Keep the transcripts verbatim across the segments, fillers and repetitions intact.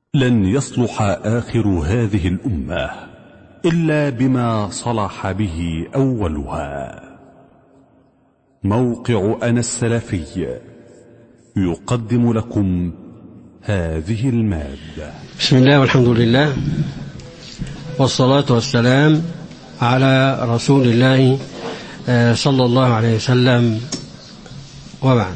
لن يصلح آخر هذه الأمة إلا بما صلح به أولها. موقع أنا السلفي يقدم لكم هذه المادة. بسم الله والحمد لله والصلاة والسلام على رسول الله صلى الله عليه وسلم، وبعد.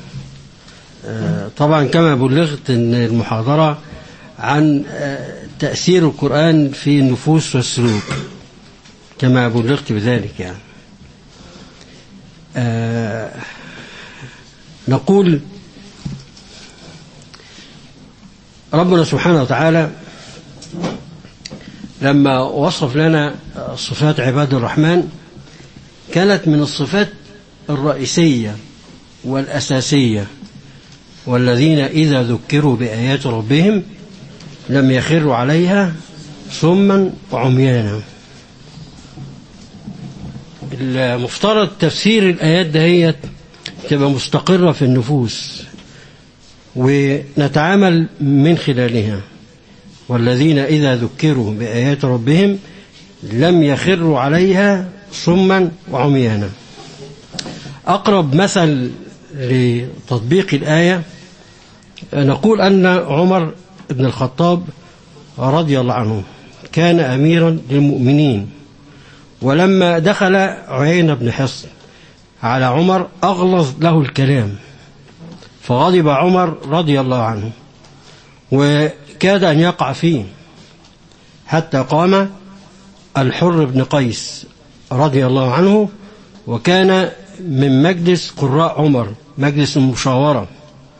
طبعا كما بلغت أن المحاضرة عن تأثير القرآن في النفوس والسلوك، كما بلغت بذلك يعني. آه نقول ربنا سبحانه وتعالى لما وصف لنا صفات عباد الرحمن كانت من الصفات الرئيسية والأساسية: والذين إذا ذكروا بآيات ربهم لم يخروا عليها صما وعميانا. المفترض تفسير الآيات دهيت تبقى مستقرة في النفوس ونتعامل من خلالها. والذين إذا ذكروا بآيات ربهم لم يخروا عليها صما وعميانا. أقرب مثل لتطبيق الآية نقول أن عمر بن الخطاب رضي الله عنه كان أميرا للمؤمنين، ولما دخل عيينة بن حصن على عمر أغلظ له الكلام، فغضب عمر رضي الله عنه وكاد أن يقع فيه، حتى قام الحر بن قيس رضي الله عنه، وكان من مجلس قراء عمر، مجلس المشاورة.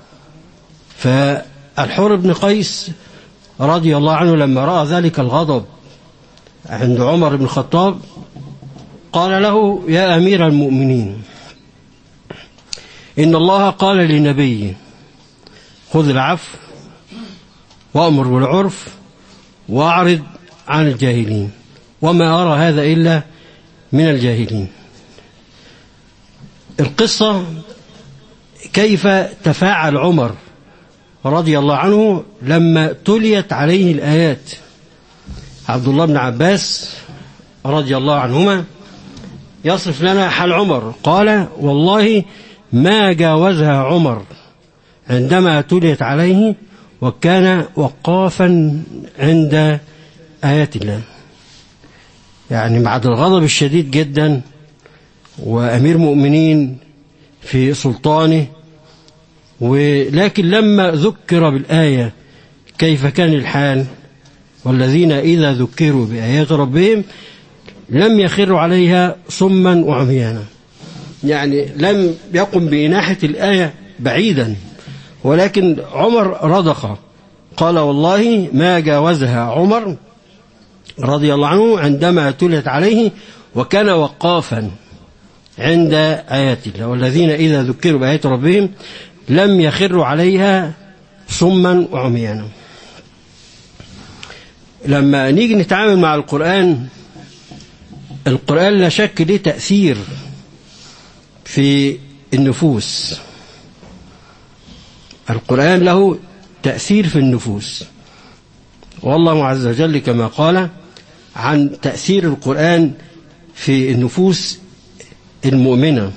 فالحر بن قيس رضي الله عنه لما رأى ذلك الغضب عند عمر بن الخطاب قال له: يا أمير المؤمنين، إن الله قال لنبيه: خذ العفو وأمر بالعرف وأعرض عن الجاهلين، وما أرى هذا إلا من الجاهلين. القصة كيف تفاعل عمر رضي الله عنه لما تليت عليه الآيات. عبد الله بن عباس رضي الله عنهما يصف لنا حال عمر، قال: والله ما جاوزها عمر عندما تليت عليه، وكان وقافا عند آيات الله. يعني بعد الغضب الشديد جدا وأمير مؤمنين في سلطانه، ولكن لما ذكر بالآية كيف كان الحال: والذين إذا ذكروا بآيات ربهم لم يخروا عليها صما وعميانا. يعني لم يقم بإناحة الآية بعيدا، ولكن عمر رضخ. قال: والله ما جاوزها عمر رضي الله عنه عندما تلت عليه، وكان وقافا عند آيات الله. والذين إذا ذكروا بآيات ربهم لم يخروا عليها صما وعميانا. لما نيجي نتعامل مع القرآن، القرآن لا شك له تأثير في النفوس. القرآن له تأثير في النفوس، والله عز وجل كما قال عن تأثير القرآن في النفوس المؤمنة: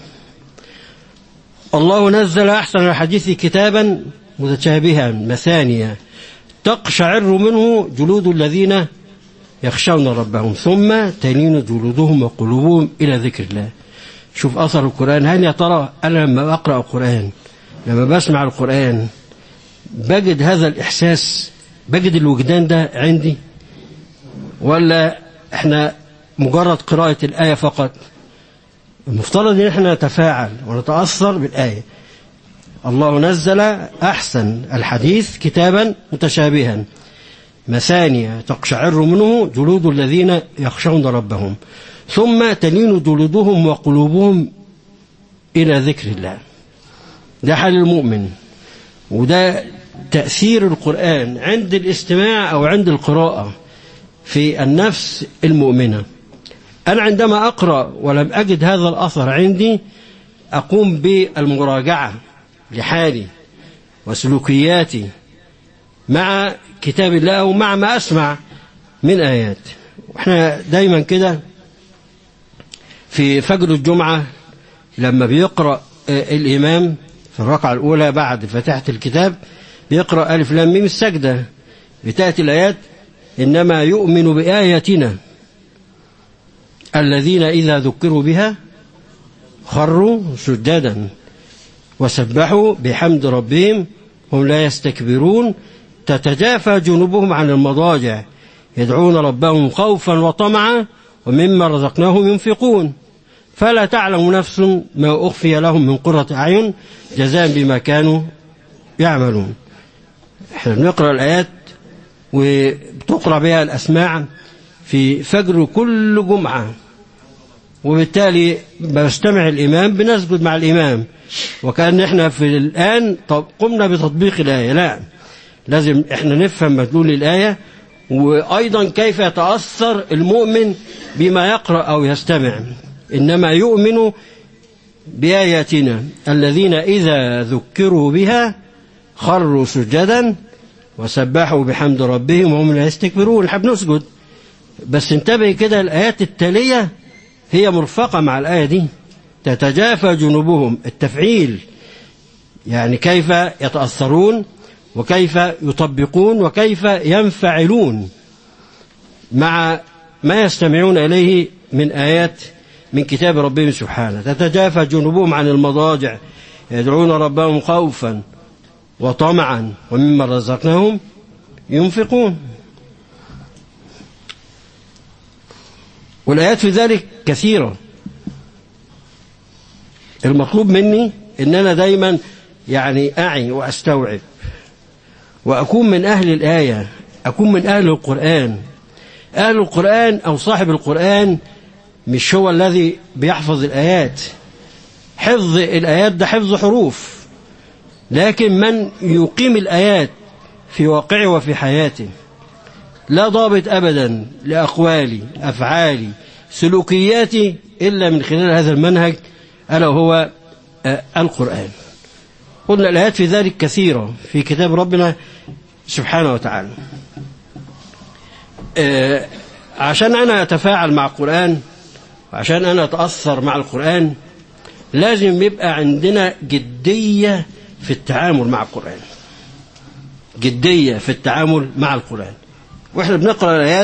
الله نزل أحسن الحديث كتابا متشابها مثانيا تقشعر منه جلود الذين يخشون ربهم ثم تلين جلودهم وقلوبهم إلى ذكر الله. شوف أثر القرآن. هل يا ترى أنا لما أقرأ القرآن، لما بسمع القرآن، بجد هذا الإحساس، بجد الوجدان ده عندي، ولا إحنا مجرد قراءة الآية فقط؟ المفترض أن إحنا نتفاعل ونتأثر بالآية. الله نزل أحسن الحديث كتابا متشابها مثانية تقشعر منه جلود الذين يخشون ربهم ثم تلين جلودهم وقلوبهم إلى ذكر الله. ده حال المؤمن، وده تأثير القرآن عند الاستماع أو عند القراءة في النفس المؤمنة. أنا عندما أقرأ ولم أجد هذا الأثر عندي أقوم بالمراجعة لحالي وسلوكياتي مع كتاب الله أو مع ما أسمع من آيات. وإحنا دايما كده في فجر الجمعة لما بيقرأ الإمام في الركعة الأولى بعد فاتحة الكتاب بيقرأ ألف لام ميم السجدة، بتأتي الآيات: إنما يؤمن بآياتنا الذين إذا ذكروا بها خروا سجدا وسبحوا بحمد ربهم هم لا يستكبرون تتجافى جنوبهم عن المضاجع يدعون ربهم خوفا وطمعا ومما رزقناهم ينفقون فلا تعلم نفس ما أخفي لهم من قرة أعين جزاء بما كانوا يعملون. احنا بنقرأ الآيات وبتقرأ بها الأسماع في فجر كل جمعة، وبالتالي بستمع الإمام بنسجد مع الإمام وكأن احنا في الآن قمنا بتطبيق الآية. لا، لازم احنا نفهم مدلول الآية، وأيضا كيف يتأثر المؤمن بما يقرأ أو يستمع. إنما يؤمن بآياتنا الذين إذا ذكروا بها خروا سجدا وسبحوا بحمد ربهم وهم لا يستكبرون. نحب نسجد، بس انتبه كده الآيات التالية هي مرفقة مع الآية دي. تتجافى جنوبهم، التفعيل يعني كيف يتأثرون وكيف يطبقون وكيف ينفعلون مع ما يستمعون إليه من آيات من كتاب ربهم سبحانه. تتجافى جنوبهم عن المضاجع يدعون ربهم خوفا وطمعا ومما رزقناهم ينفقون. والآيات في ذلك كثيرة. المطلوب مني إن أنا دايما يعني أعي وأستوعب وأكون من أهل الآية، أكون من أهل القرآن. أهل القرآن أو صاحب القرآن مش هو الذي بيحفظ الآيات. حفظ الآيات ده حفظ حروف، لكن من يقيم الآيات في واقعه وفي حياته. لا ضابط أبدا لأقوالي أفعالي سلوكياتي إلا من خلال هذا المنهج ألا هو القرآن. قلنا الآيات في ذلك كثيرة في كتاب ربنا سبحانه وتعالى. عشان أنا أتفاعل مع القرآن وعشان أنا أتأثر مع القرآن لازم يبقى عندنا جدية في التعامل مع القرآن، جدية في التعامل مع القرآن. وإحنا بنقرأ الآيات: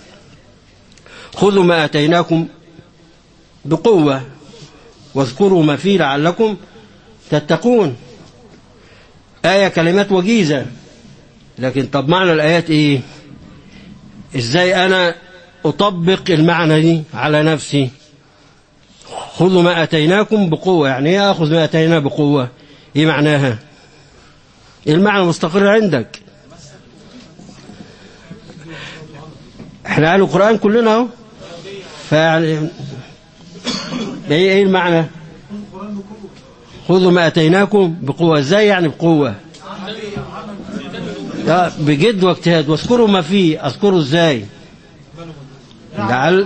خذوا ما آتيناكم بقوة واذكروا ما فيه لعلكم تتقون. آية كلمات وجيزة، لكن طب معنى الآيات إيه؟ إزاي أنا أطبق المعنى دي على نفسي؟ خذوا ما آتيناكم بقوة، يعني إيه أخذ ما آتينا بقوة؟ إيه معناها؟ إيه المعنى مستقر عندك؟ إحنا أهل القرآن كلنا أهو، فيعني إيه المعنى؟ خذوا ما آتيناكم بقوة. إزاي يعني بقوة؟ بجد واجتهاد. واذكروا ما فيه. أذكروا إزاي؟ لعل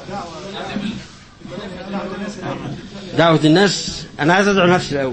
دعوة الناس. أنا عايز أدعو نفسي الأول.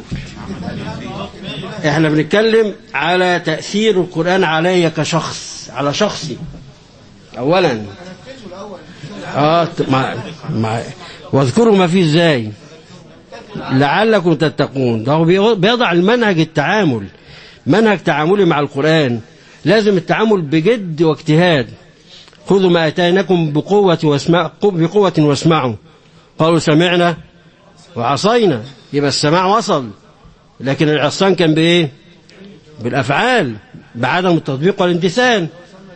إحنا بنتكلم على تأثير القرآن علي كشخص، على شخصي أولا. آه ما ما واذكروا ما فيه إزاي؟ لعلكم تتقون. ده بيضع المنهج التعامل، منهج تعاملي مع القرآن. لازم التعامل بجد واجتهاد. خذوا ما آتيناكم بقوة واسمعوا بقوة واسمعوا. قالوا سمعنا وعصينا. يبقى السماع وصل، لكن العصيان كان بإيه؟ بالأفعال، بعدم التطبيق والامتثال.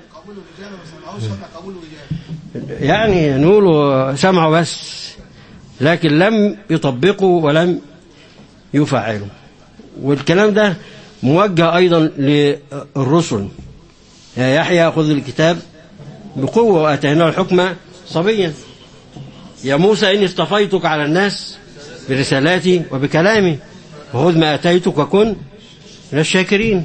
يعني نقولوا سمعوا بس، لكن لم يطبقوا ولم يفعلوا. والكلام ده موجه أيضا للرسل. يا يحيى خذ الكتاب بقوة وآتيناه الحكم صبيا. يا موسى إني اصطفيتك على الناس برسالاتي وبكلامي وخذ ما آتيتك وكن من الشاكرين.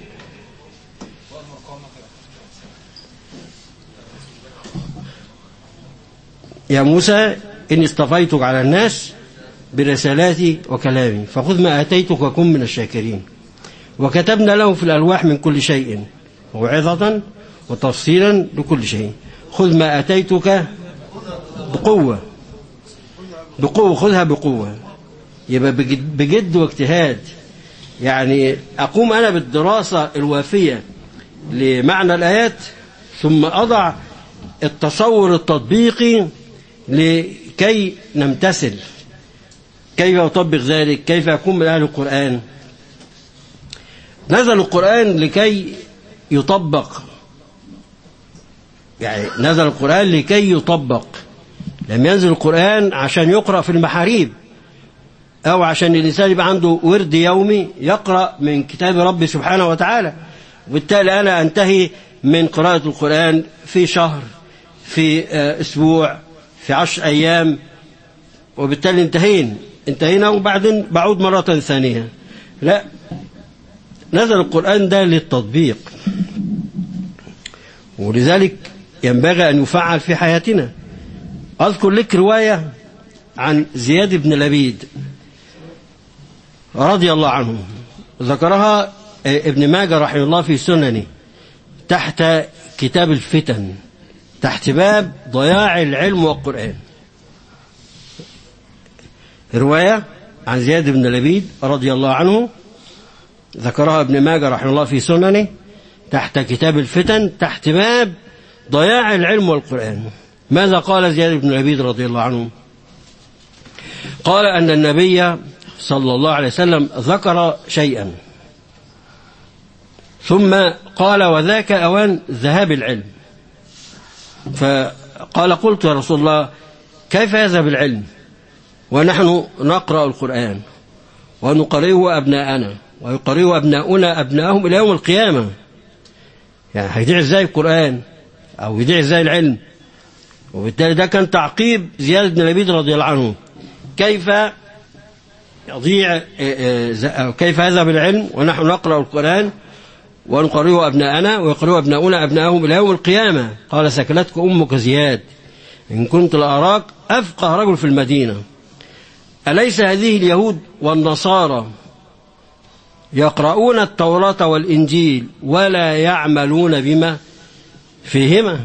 يا موسى إني اصطفيتك على الناس برسالاتي وكلامي فخذ ما آتيتك وكن من الشاكرين. وكتبنا له في الألواح من كل شيء موعظة وتفصيلا لكل شيء. خذ ما أتيتك بقوة بقوة خذها بقوة، يبقى بجد, بجد واجتهاد. يعني أقوم أنا بالدراسة الوافية لمعنى الآيات، ثم أضع التصور التطبيقي لكي نمتثل. كيف أطبق ذلك؟ كيف أكون من أهل القرآن؟ نزل القرآن لكي يطبق، يعني نزل القرآن لكي يطبق. لم ينزل القرآن عشان يقرأ في المحاريب أو عشان الإنسان يبقى عنده ورد يومي يقرأ من كتاب ربي سبحانه وتعالى. وبالتالي أنا أنتهي من قراءة القرآن في شهر، في أسبوع، في عشر أيام، وبالتالي انتهينا انتهينا وبعدين بعود مرة ثانية. لا، نزل القرآن ده للتطبيق، ولذلك ينبغي أن يفعل في حياتنا. أذكر لك رواية عن زياد بن لبيد رضي الله عنه، ذكرها ابن ماجه رحمه الله في سننه تحت كتاب الفتن، تحت باب ضياع العلم والقرآن. رواية عن زياد بن لبيد رضي الله عنه ذكرها ابن ماجه رحمه الله في سننه تحت كتاب الفتن، تحت باب ضياع العلم والقرآن. ماذا قال زياد بن لبيد رضي الله عنه؟ قال أن النبي صلى الله عليه وسلم ذكر شيئا ثم قال وذاك أوان ذهاب العلم. فقال قلت يا رسول الله كيف يذهب العلم ونحن نقرأ القرآن ونقرئه أبناءنا ويقرئه أبناؤنا أبناءهم إلى يوم القيامة؟ يعني هيضيع ازاي القرآن أو يضيع ازاي العلم؟ وبالتالي ده كان تعقيب زياد بن لبيد رضي الله عنه، كيف يضيع كيف يذهب العلم ونحن نقرأ القرآن ونقرئه أبناءنا ويقرئه أبناؤنا أبناءهم إلى يوم القيامة؟ قال سكلتك أمك زياد إن كنت لأراك أفقه رجل في المدينة. أليس هذه اليهود والنصارى يقرؤون التوراة والإنجيل ولا يعملون بما فيهما؟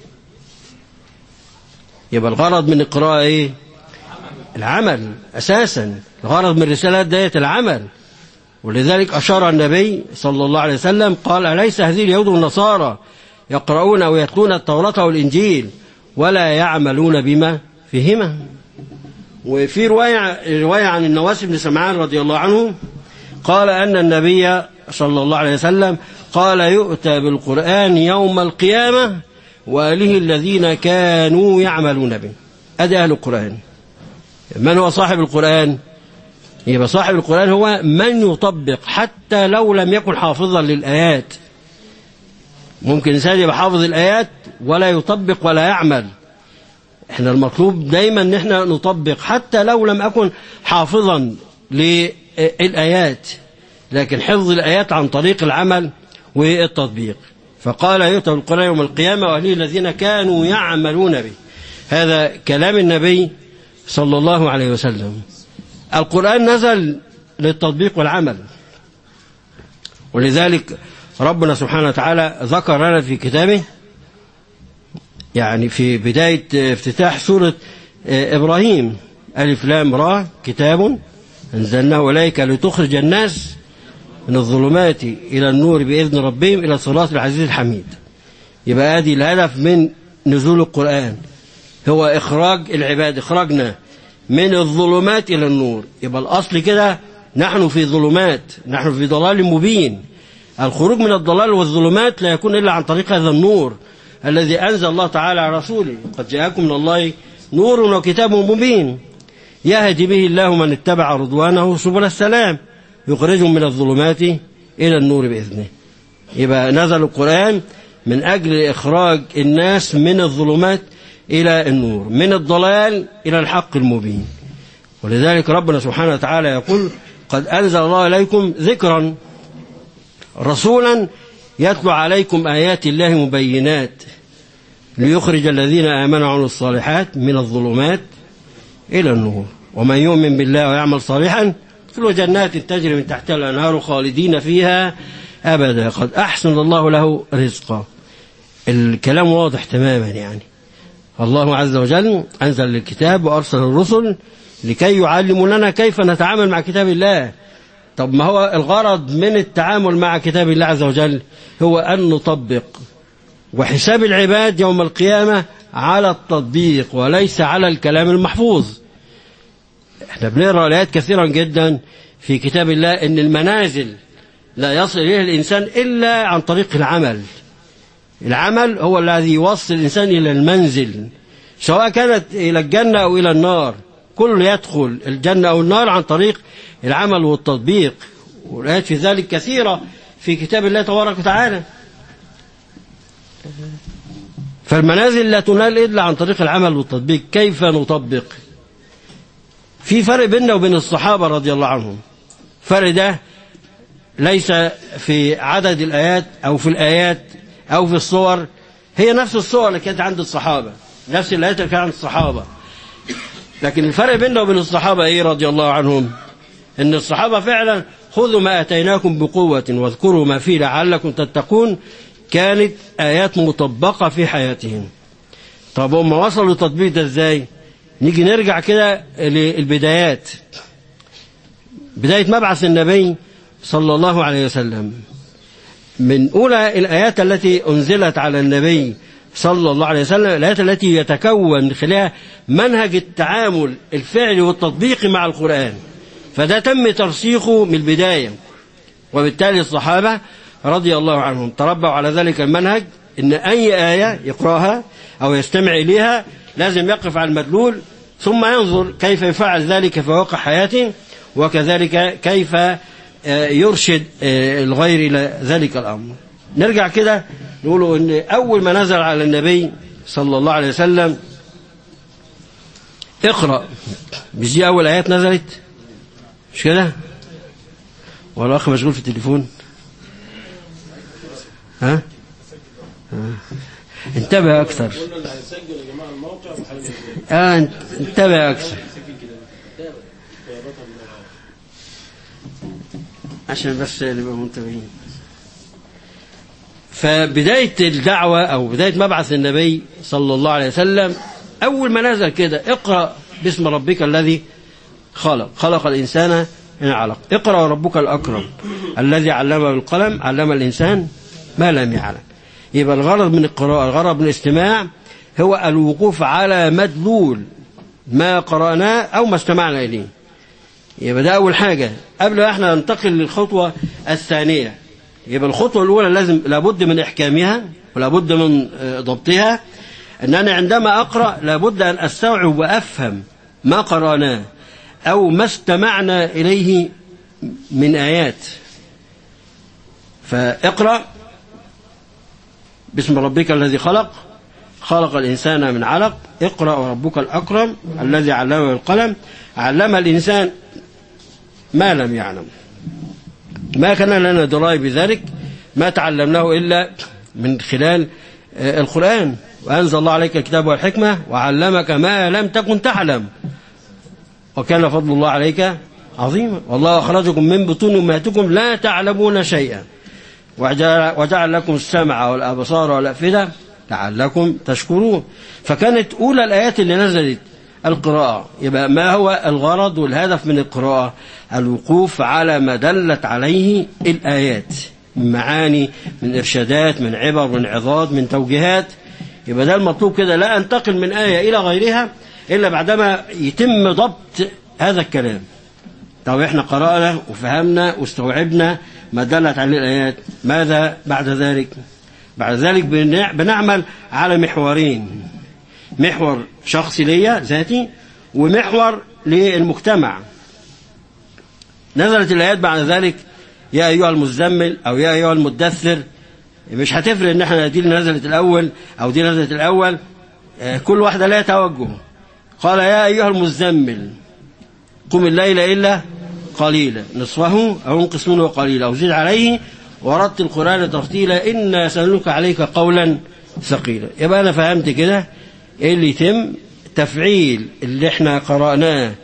يبقى الغرض من القراءة إيه؟ العمل أساسا. الغرض من الرسالات ديت العمل. ولذلك أشار النبي صلى الله عليه وسلم قال أليس هذه اليهود والنصارى يقرؤون أو يتلون التوراة والإنجيل ولا يعملون بما فيهما؟ وفي رواية, رواية عن النواس بن سمعان رضي الله عنه قال أن النبي صلى الله عليه وسلم قال يؤتى بالقرآن يوم القيامة وآله الذين كانوا يعملون به. أدي أهل القرآن. من هو صاحب القرآن؟ يبقى صاحب القرآن هو من يطبق حتى لو لم يكن حافظا للآيات. ممكن إنسان يبقى حافظ الآيات ولا يطبق ولا يعمل. احنا المطلوب دايما ان احنا نطبق حتى لو لم أكن حافظا للآيات، لكن حفظ الآيات عن طريق العمل والتطبيق. فقال يؤتى بالقرآن يوم القيامة وآله الذين كانوا يعملون به. هذا كلام النبي صلى الله عليه وسلم. القرآن نزل للتطبيق والعمل، ولذلك ربنا سبحانه وتعالى ذكر لنا في كتابه، يعني في بداية افتتاح سورة إبراهيم ألف لام را كتاب أنزلناه إليك لتخرج الناس من الظلمات إلى النور بإذن ربهم إلى صراط العزيز الحميد. يبقى هذه الهدف من نزول القرآن هو إخراج العباد، إخراجنا من الظلمات إلى النور. يبقى الأصل كده نحن في ظلمات، نحن في ضلال مبين. الخروج من الضلال والظلمات لا يكون إلا عن طريق هذا النور الذي أنزل الله تعالى على رسوله. قد جاءكم من الله نور وكتاب مبين يهدي به الله من اتبع رضوانه سبل السلام يخرجهم من الظلمات إلى النور بإذنه. يبقى نزل القرآن من أجل إخراج الناس من الظلمات إلى النور، من الضلال إلى الحق المبين. ولذلك ربنا سبحانه وتعالى يقول قد أنزل الله إليكم ذكرا رسولا يتلو عليكم آيات الله مبينات ليخرج الذين آمنوا وعملوا الصالحات من الظلمات إلى النور ومن يؤمن بالله ويعمل صالحا يدخله جنات تجري من تحتها الأنهار خالدين فيها أبدا، قد أحسن الله له رزقا. الكلام واضح تماما. يعني الله عز وجل أنزل الكتاب وأرسل الرسل لكي يعلموننا كيف نتعامل مع كتاب الله. طب ما هو الغرض من التعامل مع كتاب الله عز وجل هو أن نطبق، وحساب العباد يوم القيامة على التطبيق وليس على الكلام المحفوظ. احنا بنقرأ آيات كثيرا جدا في كتاب الله ان المنازل لا يصل إليها الإنسان إلا عن طريق العمل. العمل هو الذي يوصل الإنسان إلى المنزل، سواء كانت إلى الجنة أو إلى النار. كل يدخل الجنة أو النار عن طريق العمل والتطبيق، والآيات في ذلك كثيرة في كتاب الله تبارك وتعالى. فالمنازل لا تنال إلا عن طريق العمل والتطبيق. كيف نطبق؟ في فرق بيننا وبين الصحابة رضي الله عنهم. فرق ده ليس في عدد الآيات أو في الآيات أو في الصور، هي نفس الصور اللي كانت عند الصحابة، نفس الآيات اللي كانت عند الصحابة. لكن الفرق بيننا وبين الصحابة إيه رضي الله عنهم؟ إن الصحابة فعلا خذوا ما أتيناكم بقوة واذكروا ما فيه لعلكم تتقون، كانت آيات مطبقة في حياتهم. طب هم وصلوا للتطبيق ده إزاي؟ نيجي نرجع كده للبدايات. بداية مبعث النبي صلى الله عليه وسلم، من أولى الآيات التي أنزلت على النبي صلى الله عليه وسلم الآيات التي يتكون من خلالها منهج التعامل الفعلي والتطبيقي مع القرآن. فده تم ترسيخه من البداية، وبالتالي الصحابة رضي الله عنهم تربوا على ذلك المنهج، إن أي آية يقرأها أو يستمع إليها لازم يقف على المدلول ثم ينظر كيف يفعل ذلك في واقع حياته، وكذلك كيف يرشد الغير إلى ذلك الأمر. نرجع كده نقوله إن أول ما نزل على النبي صلى الله عليه وسلم اقرأ، مش دي أول آيات نزلت؟ مش كده؟ ولا أخ مشغول في التليفون؟ ها؟ ها؟ انتبه أكثر. آه انتبه أكثر عشان بس نبقى منتبهين. فبداية الدعوة أو بداية مبعث النبي صلى الله عليه وسلم أول ما نزل كده اقرأ باسم ربك الذي خلق خلق الإنسان من علق، اقرأ ربك الأكرم الذي علم بالقلم علم الإنسان ما لم يعلم. يبقى الغرض من القراءة، الغرض من الاستماع هو الوقوف على مدلول ما قرأناه أو ما استمعنا إليه. يبقى ده أول حاجة قبل ما احنا ننتقل للخطوة الثانية. يبقى الخطوة الأولى لازم لابد من إحكامها ولابد من ضبطها، أن أنا عندما أقرأ لابد أن أستوعب وأفهم ما قرأناه أو ما استمعنا إليه من آيات. فاقرأ باسم ربك الذي خلق خلق الإنسان من علق، اقرأ ربك الأكرم الذي علم بالقلم علم الإنسان ما لم يعلم. ما كان لنا دراية بذلك، ما تعلمناه إلا من خلال القرآن. وأنزل الله عليك الكتاب والحكمة وعلمك ما لم تكن تعلم وكان فضل الله عليك عظيما. والله أخرجكم من بطون أمهاتكم لا تعلمون شيئا وجعل, وجعل لكم السمع والأبصار والأفئدة لعلكم تشكرون. فكانت أولى الآيات اللي نزلت القراءة. يبقى ما هو الغرض والهدف من القراءة؟ الوقوف على ما دلت عليه الآيات من معاني، من إرشادات، من عبر، من عظات، من توجيهات. يبقى ده المطلوب كده، لا أنتقل من آية إلى غيرها إلا بعدما يتم ضبط هذا الكلام. طب إحنا قرأنا وفهمنا واستوعبنا ما دلت عليه الآيات، ماذا بعد ذلك؟ بعد ذلك بنعمل على محورين، محور شخصي ليا ذاتي ومحور للمجتمع. نزلت الآيات بعد ذلك يا أيها المزمل أو يا أيها المدثر، مش هتفرق إن احنا دي اللي نزلت الأول أو دي نزلت الأول، كل واحدة لها توجه. قال يا أيها المزمل قم الليل إلا قليلا نصفه أو انقص منه قليلا أو زد عليه ورتل القرآن ترتيلا إنا سنلقي عليك قولا ثقيلا. يبقى أنا فهمت كده إيه اللي يتم تفعيل اللي احنا قرأناه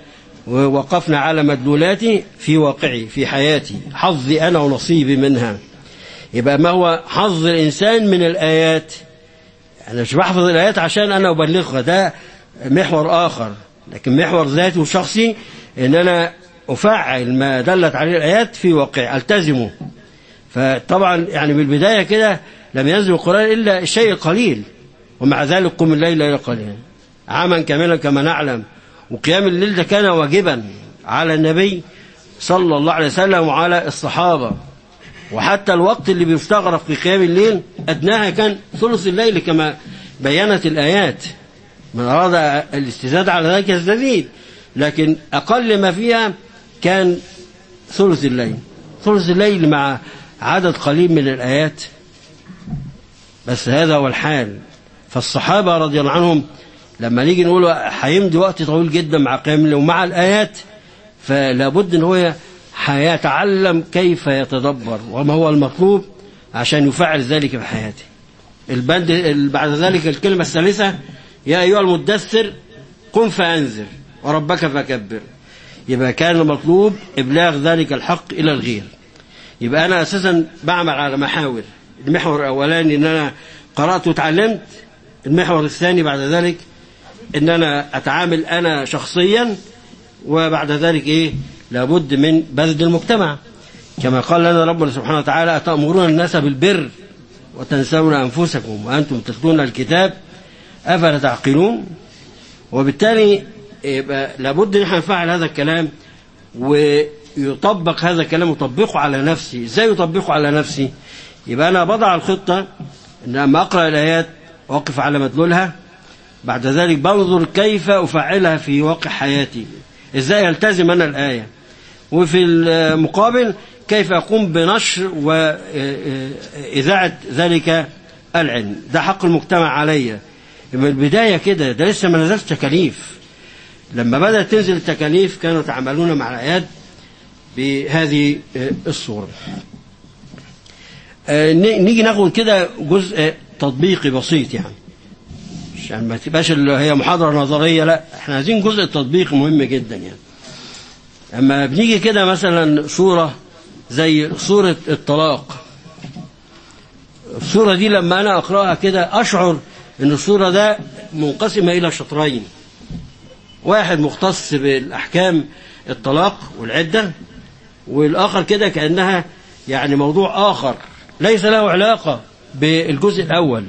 ووقفنا على مدلولاته في واقعي في حياتي، حظي أنا ونصيبي منها. يبقى ما هو حظ الإنسان من الآيات؟ أنا مش بحفظ الآيات عشان أنا أبلغها، ده محور آخر، لكن محور ذاتي وشخصي إن أنا أفعل ما دلت عليه الآيات في واقع ألتزمه. فطبعا يعني بالبداية كده لم ينزل القرآن إلا الشيء القليل، ومع ذلك قم الليل إلى قليلا عاما كاملا كما نعلم. وقيام الليل ده كان واجبا على النبي صلى الله عليه وسلم وعلى الصحابة، وحتى الوقت اللي بيستغرق في قيام الليل أدناها كان ثلث الليل كما بينت الآيات. من أراد الاستزادة على ذلك يستزيد، لكن أقل ما فيها كان ثلث الليل. ثلث الليل مع عدد قليل من الآيات، بس هذا هو الحال. فالصحابة رضي الله عنهم لما نيجي نقول هيمضي وقت طويل جدا مع قيام الليل ومع الآيات، فلا بد ان هو هيتعلم كيف يتدبر وما هو المطلوب عشان يفعل ذلك في حياته. البند بعد ذلك الكلمة الثالثة يا أيها المدثر قم فأنذر وربك فكبر. يبقى كان المطلوب إبلاغ ذلك الحق إلى الغير. يبقى أنا أساسا بعمل على محاور. المحور الأولاني إن أنا قرأت وتعلمت، المحور الثاني بعد ذلك إن أنا أتعامل أنا شخصيا، وبعد ذلك إيه لابد من بذل المجتمع كما قال لنا ربنا سبحانه وتعالى أتأمرون الناس بالبر وتنسون أنفسكم وأنتم تتلون الكتاب أفلا تعقلون. وبالتالي يبقى لابد ان احنا نفعل هذا الكلام ويطبق هذا الكلام ويطبقه على نفسي. ازاي يطبقه على نفسي؟ يبقى انا بضع الخطة ان لما اقرأ الايات واقف على مدلولها، بعد ذلك بنظر كيف افعلها في واقع حياتي، ازاي التزم انا الاية، وفي المقابل كيف اقوم بنشر واذاعة ذلك العلم. ده حق المجتمع عليا. يبقى البداية كده، ده لسه ما نزلش تكاليف. لما بدأت تنزل التكاليف كانوا يتعاملون مع الآيات بهذه الصورة. نيجي ناخد كده جزء تطبيقي بسيط، يعني عشان ما تبقاش اللي هي محاضرة نظرية، لا احنا عايزين جزء تطبيقي مهم جدا. يعني اما بنيجي كده مثلا صورة زي صورة الطلاق، الصورة دي لما انا اقرأها كده اشعر ان الصورة ده منقسمة الى شطرين، واحد مختص بالأحكام الطلاق والعدة، والآخر كده كأنها يعني موضوع آخر ليس له علاقة بالجزء الأول.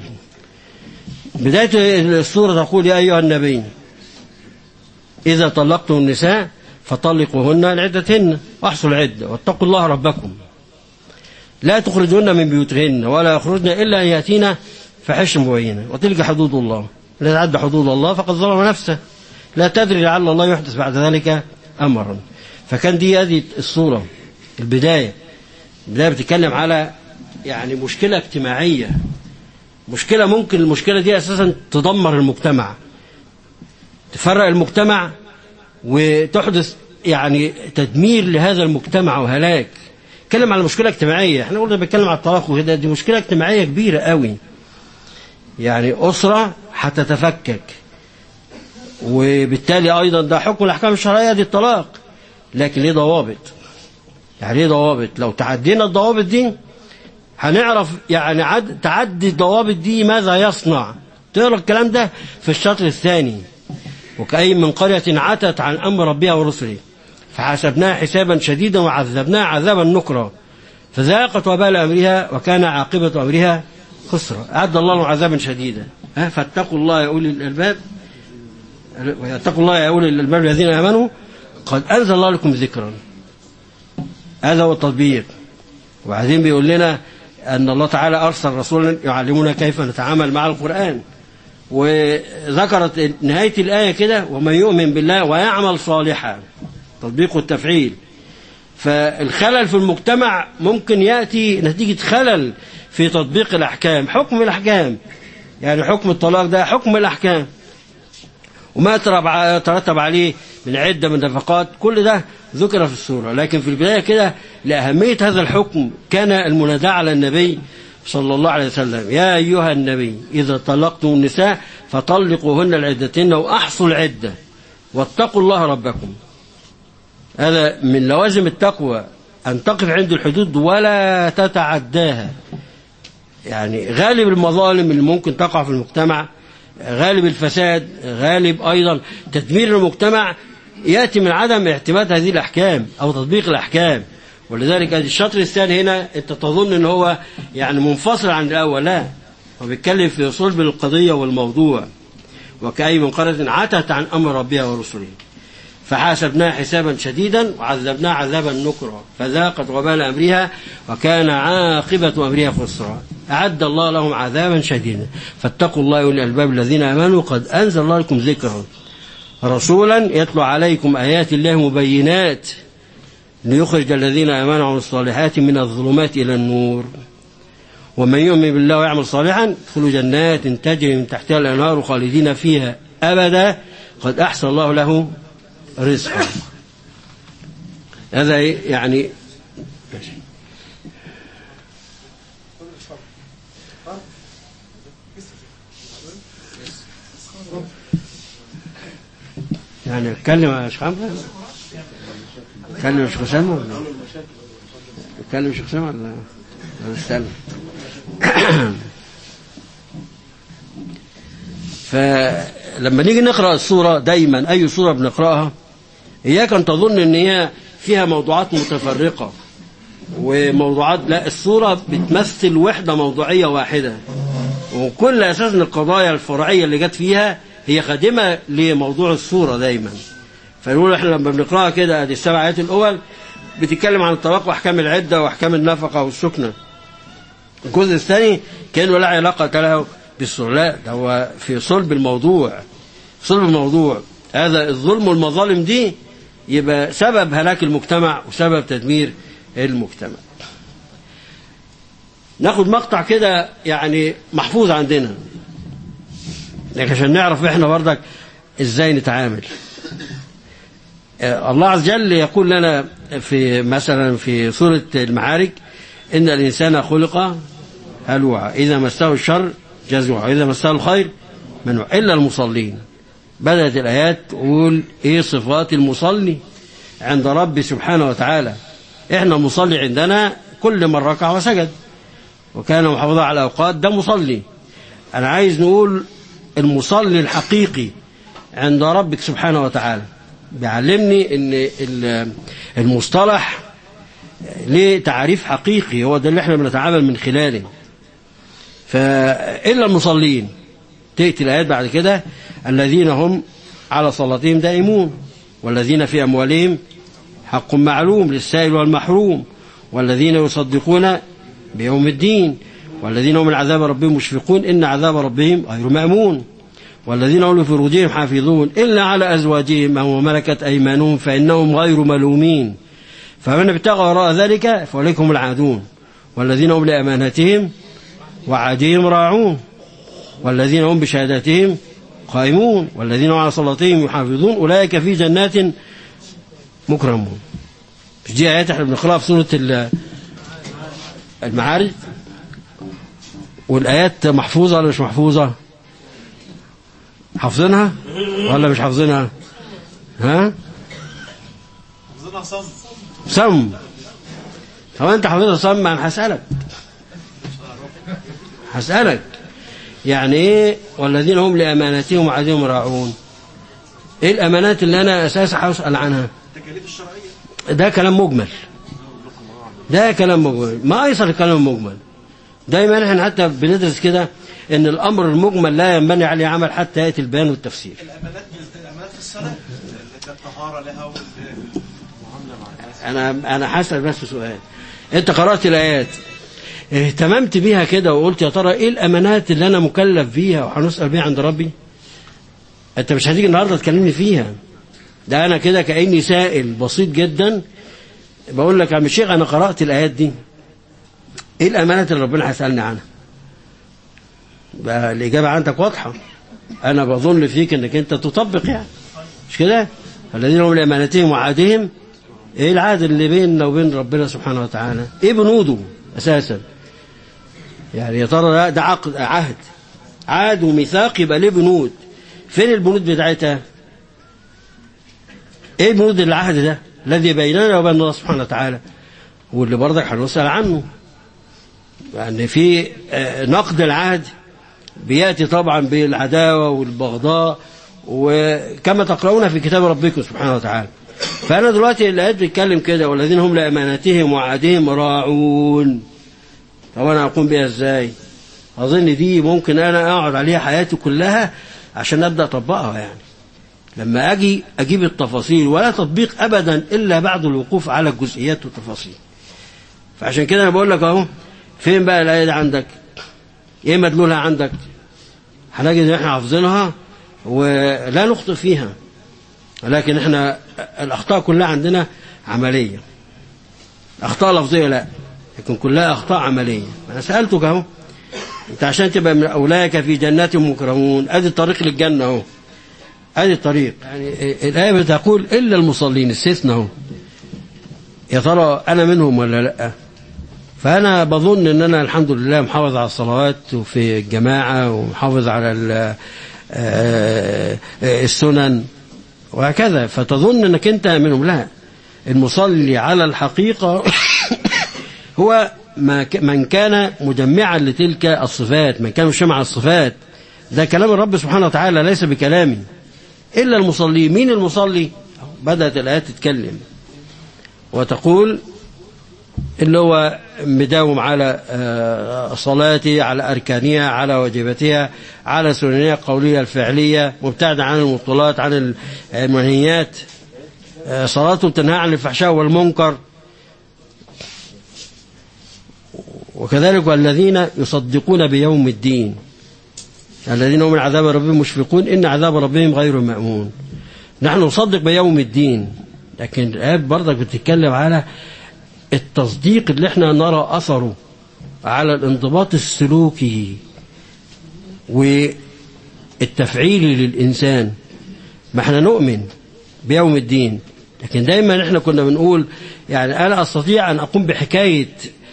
بداية السورة تقول يا أيها النبي إذا طلقتم النساء فطلقوهن لعدتهن واحصوا العدة واتقوا الله ربكم لا تخرجون من بيوتهن ولا يخرجن إلا أن يأتينا فحش مبينة وتلك حدود الله لا تعد حدود الله فقد ظلم نفسه لا تدري لعل الله يحدث بعد ذلك أمرا. فكان دي هذه الصورة البداية. البداية بتتكلم على يعني مشكلة اجتماعية، مشكلة ممكن المشكلة دي أساسا تدمر المجتمع، تفرق المجتمع وتحدث يعني تدمير لهذا المجتمع وهلاك. تكلم على مشكلة اجتماعية. احنا قلنا بنتكلم على الطلاق وكده، دي مشكلة اجتماعية كبيرة قوي. يعني أسرة هتتفكك، وبالتالي أيضا ده حكم الأحكام الشرعية دي الطلاق، لكن ليه ضوابط. يعني ليه ضوابط؟ لو تعدينا الضوابط دي هنعرف يعني عد تعدي الضوابط دي ماذا يصنع. تقرأ الكلام ده في الشطر الثاني. وكأي من قرية عتت عن أمر ربها ورسله فحاسبناها حسابا شديدا وعذبناها عذابا نكرا فذاقت وبال أمرها وكان عاقبة أمرها خسرا. أعد الله عذابا شديدا. فاتقوا الله يا أولي الألباب واتقوا الله يا أولي الألباب الذين آمنوا قد أنزل الله لكم ذكرا. هذا هو التطبيق. وبعدين بيقول لنا أن الله تعالى أرسل رسولا يعلمنا كيف نتعامل مع القرآن. وذكرت نهاية الآية كده ومن يؤمن بالله ويعمل صالحا، تطبيق التفعيل. فالخلل في المجتمع ممكن يأتي نتيجة خلل في تطبيق الأحكام. حكم الأحكام يعني حكم الطلاق ده حكم الأحكام وما ترتب عليه من عدة من نفقات، كل ده ذكر في السورة. لكن في البداية كده لأهمية هذا الحكم كان المنادى على النبي صلى الله عليه وسلم يا أيها النبي إذا طلقتم النساء فطلقوهن لعدتهن وأحصوا العدة واتقوا الله ربكم. هذا من لوازم التقوى أن تقف عند الحدود ولا تتعداها. يعني غالب المظالم اللي ممكن تقع في المجتمع، غالب الفساد، غالب أيضا تدمير المجتمع يأتي من عدم اعتماد هذه الأحكام أو تطبيق الأحكام. ولذلك الشطر الثاني هنا أنت تظن أنه هو يعني منفصل عن الأول، لا، هو بيتكلم في صلب القضية والموضوع. وكأي من قرية عتت عن أمر ربها ورسله فحاسبناها حسابا شديدا وعذبناها عذابا نكرا فذاقت وبال أمرها وكان عاقبة أمرها خسرا. أعد الله لهم عذابا شديدا فاتقوا الله أولي الألباب الذين آمنوا قد أنزل الله لكم ذكرا رسولا يتلو عليكم آيات الله مبينات ليخرج الذين آمنوا وعملوا الصالحات من الظلمات إلى النور ومن يؤمن بالله ويعمل صالحا يدخل جنات تجري من تحتها الأنهار خالدين فيها أبدا قد أحسن الله له رزقا. هذا يعني يعني اتكلم يا شيخ حمزة، اتكلم يا شيخ أسامة ولا اتكلم يا شيخ أسامة ولا استنى. فلما نيجي نقرأ السورة دايما أي سورة بنقرأها إياك أن تظن أن هي فيها موضوعات متفرقة وموضوعات، لا، السورة بتمثل وحدة موضوعية واحدة وكل أساس من القضايا الفرعية اللي جت فيها هي خادمة لموضوع السورة دايما. فنقول احنا لما بنقرأها كده دي السبع آيات الأول بتتكلم عن الطلاق وأحكام العدة وأحكام النفقة والسكنة. الجزء الثاني كأنه لا علاقة له بالسورة، لا، ده هو في صلب الموضوع، صلب الموضوع هذا الظلم والمظالم دي يبقى سبب هلاك المجتمع وسبب تدمير المجتمع. ناخد مقطع كده يعني محفوظ عندنا لكن عشان نعرف احنا برضك ازاي نتعامل. الله عز وجل يقول لنا في مثلا في سورة المعارج إن الإنسان خلق هلوعا إذا مسه الشر جزوعا إذا مسه الخير منوع إلا المصلين. بدأت الآيات تقول إيه صفات المصلي عند رب سبحانه وتعالى. إحنا المصلي عندنا كل من ركع وسجد وكان محافظا على الأوقات ده مصلي. أنا عايز نقول المصلي الحقيقي عند ربك سبحانه وتعالى. بيعلمني ان المصطلح ليه تعريف حقيقي هو ده اللي احنا بنتعامل من خلاله. فإلا المصلين تأتي الآيات بعد كده الذين هم على صلاتهم دائمون والذين في أموالهم حق معلوم للسائل والمحروم والذين يصدقون بيوم الدين والذين هم من عذاب ربهم مشفقون إن عذاب ربهم غير مأمون والذين هم لفروجهم حافظون إلا على أزواجهم أو ملكت أيمانهم فإنهم غير ملومين فمن ابتغى وراء ذلك فأولئك هم العادون والذين هم لأماناتهم وعهدهم راعون والذين هم بشهاداتهم قائمون والذين هم على صلاتهم يحافظون أولئك في جنات مكرمون. مش دي آيات احنا بنقرأها في سورة المعارج؟ والآيات محفوظة ولا مش محفوظة؟ حافظينها ولا مش حافظينها؟ ها؟ حافظينها صم صم. طب انت حافظها صم انا هسألك هسألك يعني ايه والذين هم لأماناتهم وعهدهم راعون؟ ايه الأمانات اللي انا اساسا هسأل عنها؟ التكاليف الشرعية. ده كلام مجمل، ده كلام مجمل ما ايسر الكلام المجمل. دايما احنا حتى بندرس كده ان الامر المجمل لا ينبني عليه عمل حتى ياتي البيان والتفسير. الامانات الامانات في الصلاه الطهاره لها والمعامله مع الناس. انا انا هسال بس سؤال. انت قرات الايات اهتممت بيها كده وقلت يا ترى ايه الامانات اللي انا مكلف بيها وهنسال بيها عند ربي؟ انت مش هتيجي النهارده تكلمني فيها، ده انا كده كاني سائل بسيط جدا بقول لك يا عم الشيخ انا قرات الايات دي ايه الامانات اللي ربنا هيسالني عنها؟ بقى الإجابة عندك واضحة. أنا بظن فيك أنك أنت تطبق يعني مش كده؟ الذين هم لأماناتهم وعهدهم إيه العهد اللي بيننا وبين ربنا سبحانه وتعالى؟ إيه بنوده أساسا؟ يعني يا ترى ده عقد عهد عهد وميثاق يبقى ليه بنود؟ فين البنود بتاعتها؟ إيه بنود العهد ده الذي بيننا وبين الله سبحانه وتعالى؟ واللي برضك هنسأل عنه. يعني في نقد العهد بيأتي طبعا بالعداوة والبغضاء، وكما تقرؤون في كتاب ربكم سبحانه وتعالى. فأنا دلوقتي الآيات بتتكلم كده، والذين هم لأماناتهم وعهدهم راعون. طب أنا أقوم بها إزاي؟ أظن دي ممكن أنا أقعد عليها حياتي كلها عشان أبدأ أطبقها. يعني لما أجي أجيب التفاصيل، ولا تطبيق أبدا إلا بعد الوقوف على الجزئيات والتفاصيل. فعشان كده أنا بقول لك أهو، فين بقى الآية دي عندك؟ إيه مدلولها عندك؟ هنجد إن إحنا حافظينها ولا نخطئ فيها، ولكن إحنا الأخطاء كلها عندنا عملية. أخطاء لفظية لا، لكن كلها أخطاء عملية. أنا سألتك أهو، أنت عشان تبقى من أولئك في جنات مكرمون، أدي الطريق للجنة أهو، أدي الطريق. يعني الآية بتقول إلا المصلين، استثناء أهو. يا ترى أنا منهم ولا لأ؟ فأنا بظن أن أنا الحمد لله محافظ على الصلوات وفي الجماعة، ومحافظ على السنن وهكذا، فتظن أنك أنت منهم. لا، المصلي على الحقيقة هو من كان مجمعا لتلك الصفات، من كان مجمع الصفات. ده كلام الرب سبحانه وتعالى ليس بكلامي. إلا المصلي. مين المصلي؟ بدأت الآيات تتكلم وتقول اللي هو مداوم على صلاتي، على أركانها، على واجباتها، على سننها القولية الفعلية، مبتعد عن المبطلات، عن المنهيات. صلاته تنهى عن الفحشاء والمنكر. وكذلك الذين يصدقون بيوم الدين، الذين هم من عذاب ربهم مشفقون، إن عذاب ربهم غير مأمون. نحن نصدق بيوم الدين، لكن الآيات برضك بتتكلم على التصديق اللي احنا نرى أثره على الانضباط السلوكي والتفعيلي للإنسان. ما احنا نؤمن بيوم الدين، لكن دايما احنا كنا بنقول يعني أنا أستطيع أن أقوم بحكاية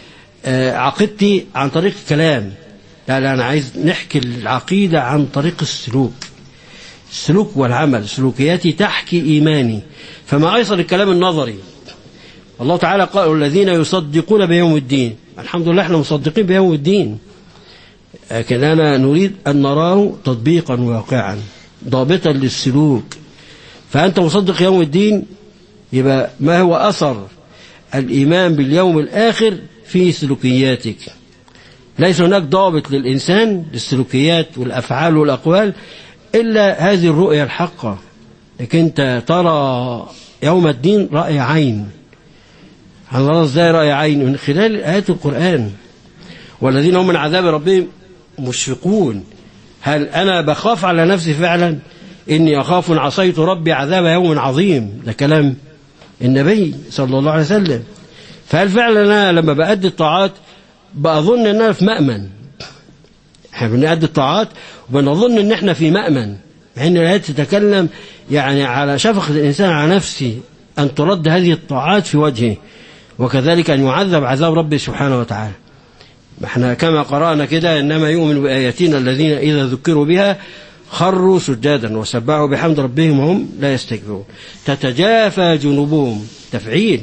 عقيدتي عن طريق الكلام. لا لا، أنا عايز نحكي العقيدة عن طريق السلوك، السلوك والعمل. سلوكياتي تحكي إيماني، فما أيسر الكلام النظري. الله تعالى قال الذين يصدقون بيوم الدين. الحمد لله احنا مصدقين بيوم الدين، لكن أنا نريد أن نراه تطبيقا واقعا ضابطا للسلوك. فأنت مصدق يوم الدين، يبقى ما هو أثر الإيمان باليوم الآخر في سلوكياتك؟ ليس هناك ضابط للإنسان للسلوكيات والأفعال والأقوال إلا هذه الرؤية الحقة. لكن أنت ترى يوم الدين رأي عين. هنرى ازاي رأي عين؟ من خلال آيات القرآن. والذين هم من عذاب ربهم مشفقون. هل أنا بخاف على نفسي فعلا؟ إني أخاف إن عصيت ربي عذاب يوم عظيم. ده كلام النبي صلى الله عليه وسلم. فهل فعلا أنا لما بأدي الطاعات بأظن أن أنا في مأمن؟ احنا بنأدي الطاعات وبنظن أن احنا في مأمن، مع أن الآيات تتكلم يعني على شفقة الإنسان على نفسه أن ترد هذه الطاعات في وجهه، وكذلك أن يعذب عذاب ربه سبحانه وتعالى. احنا كما قرأنا كده إنما يؤمن بآياتنا الذين إذا ذكروا بها خروا سجادا وسبحوا بحمد ربهم وهم لا يستكبرون. تتجافى جنوبهم، تفعيل،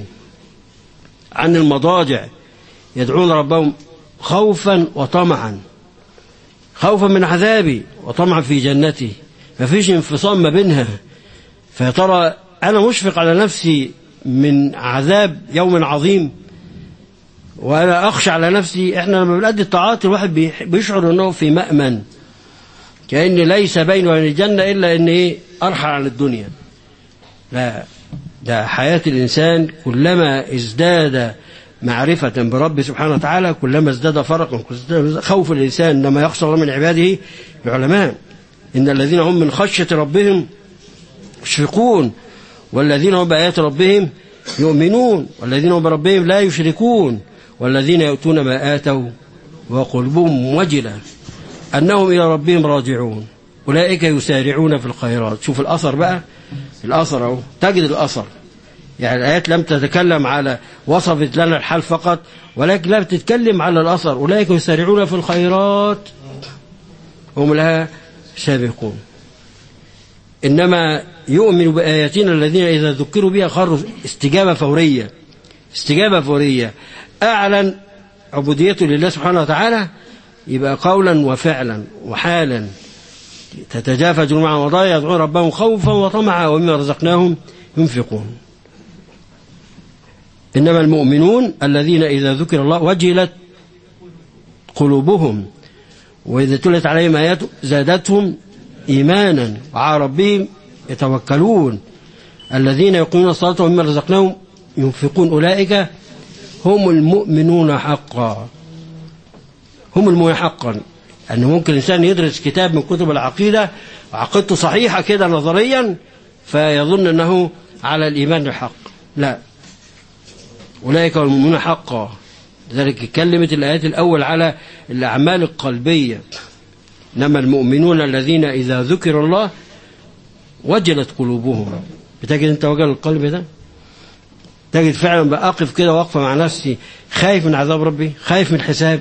عن المضاجع يدعون ربهم خوفا وطمعا، خوفا من عذابي وطمعا في جنتي. ما فيش انفصام ما بينها. فترى أنا مشفق على نفسي من عذاب يوم عظيم، وأنا أخشى على نفسي. إحنا لما بنأدي الطاعات الواحد بيشعر أنه في مأمن، كأن ليس بينه وبين الجنة إلا أن إيه أرحل عن الدنيا. لا، ده حياة الإنسان كلما ازداد معرفة برب سبحانه وتعالى كلما ازداد فرقا. خوف الإنسان لما يخشى الله من عباده العلماء إن الذين هم من خشية ربهم مشفقون، والذين هم بآيات ربهم يؤمنون، والذين هم بربهم لا يشركون، والذين يؤتون ما آتوا وقلوبهم وجلة أنهم إلى ربهم راجعون أولئك يسارعون في الخيرات. شوف الأثر بقى، الأثر أهو، تجد الأثر. يعني الآيات لم تتكلم على وصفت لنا الحال فقط، ولكن لا بتتكلم على الأثر. أولئك يسارعون في الخيرات هم لها سابقون. إنما يؤمن بآياتنا الذين إذا ذكروا بها خروا، استجابة فورية، استجابة فورية، أعلن عبوديته لله سبحانه وتعالى، يبقى قولا وفعلا وحالا. تتجافى جنوبهم عن المضاجع يدعون ربهم خوفا وطمعا ومما رزقناهم ينفقون. إنما المؤمنون الذين إذا ذكر الله وجلت قلوبهم وإذا تلت عليهم آياته زادتهم إيمانا وعلى ربهم يتوكلون الذين يقومون الصلاة ومما رزقناهم ينفقون أولئك هم المؤمنون حقا. هم المؤمنون حقا. أن ممكن الإنسان يدرس كتاب من كتب العقيدة وعقيدته صحيحة كده نظريا فيظن أنه على الإيمان الحق. لا، أولئك هم المؤمنون حقا. لذلك كلمة الآيات الأول على الأعمال القلبية. إنما المؤمنون الذين إذا ذكر الله وجلت قلوبهم. بتجد أنت وجل القلب ده؟ تجد فعلا بأقف كده وقفة مع نفسي خايف من عذاب ربي، خايف من الحساب،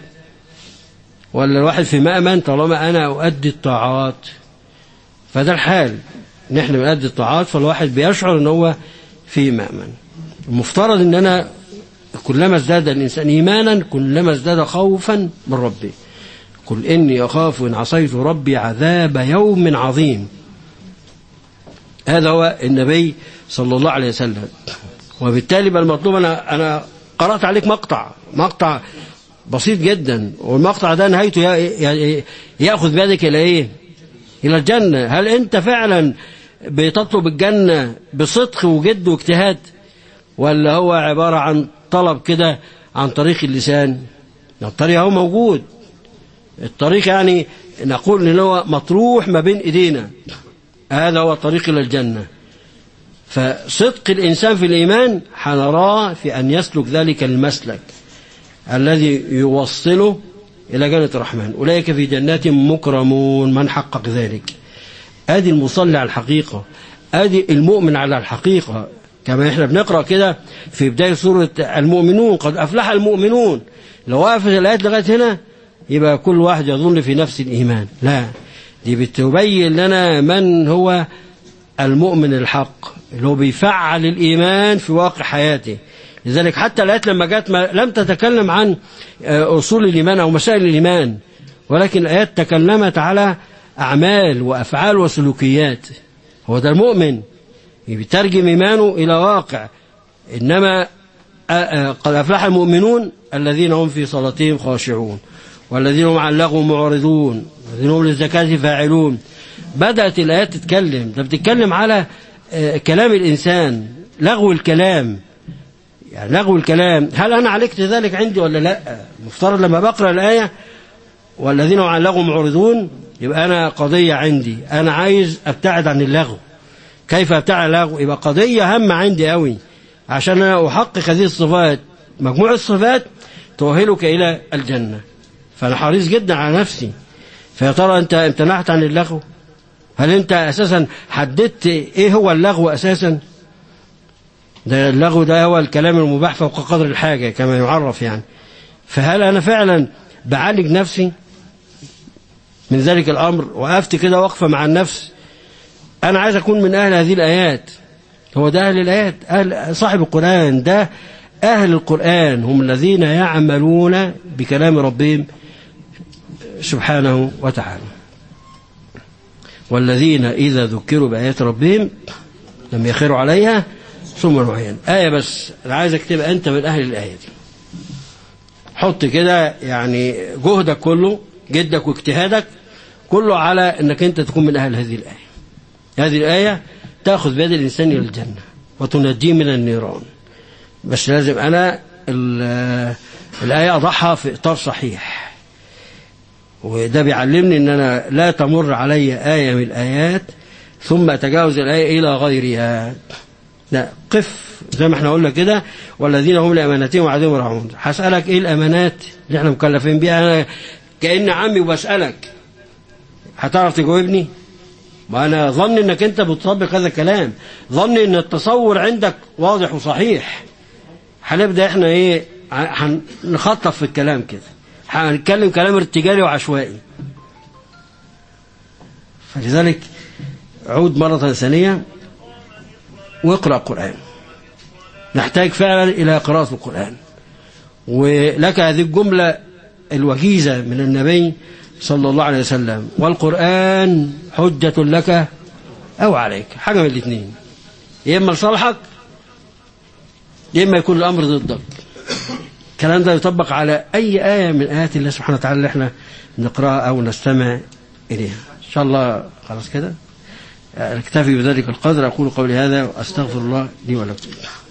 ولا الواحد في مأمن طالما أنا أؤدي الطاعات. فده الحال، نحن بنؤدي الطاعات فالواحد بيشعر أنه هو في مأمن. المفترض أن أنا كلما ازداد الإنسان إيمانا كلما ازداد خوفا من ربي. قل إني أخاف إن عصيت ربي عذاب يوم عظيم. هذا هو النبي صلى الله عليه وسلم. وبالتالي بقى المطلوب، أنا, أنا قرأت عليك مقطع مقطع بسيط جدا، والمقطع ده نهايته يأخذ بيدك إلى إيه؟ إلى الجنة. هل أنت فعلا بتطلب الجنة بصدق وجد واجتهاد، ولا هو عبارة عن طلب كده عن طريق اللسان؟ الطريق هو موجود، الطريق يعني نقول إن هو مطروح ما بين إيدينا، هذا هو الطريق إلى الجنة. فصدق الإنسان في الإيمان حنراه في أن يسلك ذلك المسلك الذي يوصله إلى جنة الرحمن. أولئك في جنات مكرمون، من حقق ذلك. أدي المصلي على الحقيقة، أدي المؤمن على الحقيقة. كما إحنا بنقرأ كده في بداية سورة المؤمنون قد أفلح المؤمنون. لو وقفت الآيات لغاية هنا يبقى كل واحد يظن في نفس الإيمان. لا، دي بتبين لنا من هو المؤمن الحق اللي هو بيفعل الإيمان في واقع حياته. لذلك حتى الآيات لما جاءت لم تتكلم عن أصول الإيمان أو مسائل الإيمان، ولكن الآيات تكلمت على أعمال وأفعال وسلوكيات. هو ده المؤمن بيترجم إيمانه إلى واقع. إنما قد أفلح المؤمنون الذين هم في صلاتهم خاشعون والذين هم عن اللغو معرضون والذين هم للزكاة فاعلون. بدأت الآيات تتكلم، ده بتتكلم على كلام الإنسان، لغو الكلام. يعني لغو الكلام، هل أنا عليك ذلك عندي ولا لا؟ مفترض لما بقرأ الآية والذين هم عن اللغو معرضون يبقى أنا قضية عندي، أنا عايز أبتعد عن اللغو. كيف أبتعد عن اللغو؟ يبقى قضية هامة عندي قوي عشان أنا أحقق هذه الصفات. مجموع الصفات تؤهلك إلى الجنة. فأنا حريص جدا على نفسي. فيا ترى أنت امتنعت عن اللغو؟ هل أنت أساسا حددت إيه هو اللغو أساسا؟ ده اللغو ده هو الكلام المباح فوق قدر الحاجة كما يعرف يعني. فهل أنا فعلا بعالج نفسي من ذلك الأمر؟ وقفت كده وقفة مع النفس، أنا عايز أكون من أهل هذه الآيات. هو ده أهل الآيات، أهل صاحب القرآن، ده أهل القرآن هم الذين يعملون بكلام ربهم سبحانه وتعالى. والذين إذا ذكروا بآيات ربهم لم يخروا عليها ثم رعيان. آية بس أنا عايزك تبقى أنت من أهل الآية دي. حط كده يعني جهدك كله، جدك واجتهادك كله على أنك أنت تكون من أهل هذه الآية. هذه الآية تأخذ بيد الإنسان إلى الجنة وتنجيه من النيران. بس لازم أنا الآية أضعها في إطار صحيح. وده بيعلمني أن أنا لا تمر علي آية من الآيات ثم أتجاوز الآية إلى غيرها. لا، قف زي ما احنا قلنا كده، والذين هم لأماناتهم وعهدهم راعون. هسألك إيه الأمانات اللي احنا مكلفين بيها؟ أنا كأن عمي وبسألك، هتعرف تجاوبني؟ وأنا ظن أنك أنت بتطبق هذا الكلام، ظن أن التصور عندك واضح وصحيح. هنبدأ احنا إيه، هنخطف في الكلام كده، هنتكلم كلام ارتجالي وعشوائي. فلذلك عود مرة ثانية واقرأ القرآن. نحتاج فعلا إلى قراءة القرآن. ولك هذه الجملة الوجيزة من النبي صلى الله عليه وسلم: والقرآن حجة لك أو عليك. حاجة من الاثنين، يا إما لصالحك يا إما يكون الأمر ضدك. الكلام ده يطبق على أي آية من آيات الله سبحانه وتعالى اللي احنا نقرأها أو نستمع إليها. إن شاء الله خلاص كده نكتفي بذلك القدر. أقول قولي هذا وأستغفر الله لي ولكم.